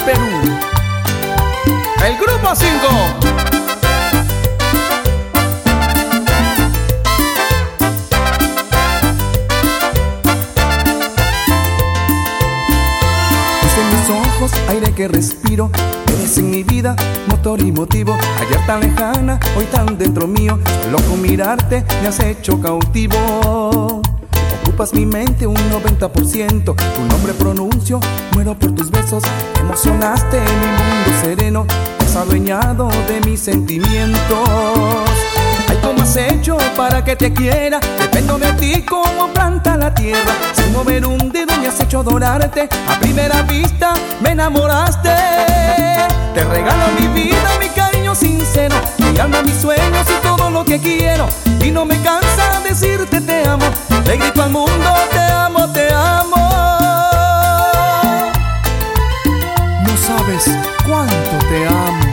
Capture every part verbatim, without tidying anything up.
Perú. El Grupo cinco. Ojos, aire que respiro, eres en mi vida, motor y motivo. Ayer tan lejana, hoy tan dentro mío. Solo con mirarte me has hecho cautivo. Ocupas mi mente un noventa por ciento. Tu nombre pronuncio, muero por tus besos. Emocionaste mi mundo sereno, te has adueñado de mis sentimientos. Ay, ¿cómo has hecho para que te quiera? Dependo de ti como planta la tierra. Sin mover un dedo me has hecho adorarte. A primera vista me enamoraste. Te regalo mi vida, mi cariño sincero, mi alma, mis sueños y todo lo que quiero. Y no me cansa decirte te amo. Le grito al mundo te amo, te amo. No sabes cuánto te amo.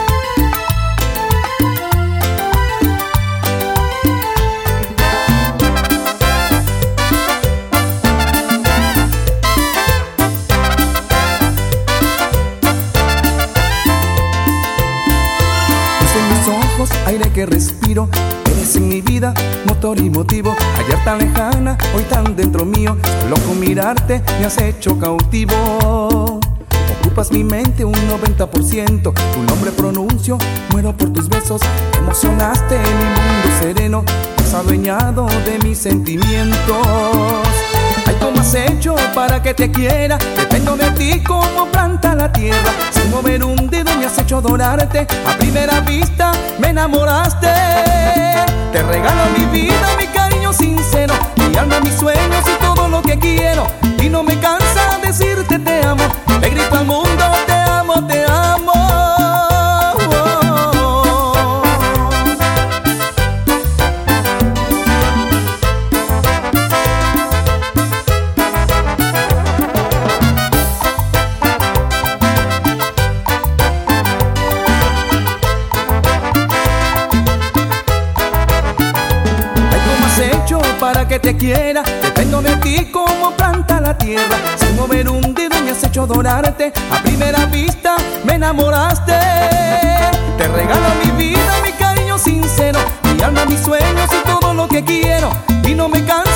Aire que respiro, eres en mi vida, motor y motivo. Ayer tan lejana, hoy tan dentro mío. Solo con mirarte me has hecho cautivo. Ocupas mi mente un noventa por ciento. Tu nombre pronuncio, muero por tus besos. Emocionaste mi mundo sereno, te has adueñado de mis sentimientos. Ay, ¿cómo has hecho para que te quiera? Dependo de ti como planta la tierra. Sin mover un dedo me has hecho adorarte. A primera vista me enamoraste. Te regalo mi vida, mi cariño sincero, mi alma, mis sueños y todo lo que quiero. Y no me cansa decirte te amo. Le grito al mundo te amo, te amo. Para que te quiera, dependo de ti como planta la tierra. Sin mover un dedo me has hecho adorarte. A primera vista me enamoraste. Te regalo mi vida, mi cariño sincero, mi alma, mis sueños y todo lo que quiero. Y no me canso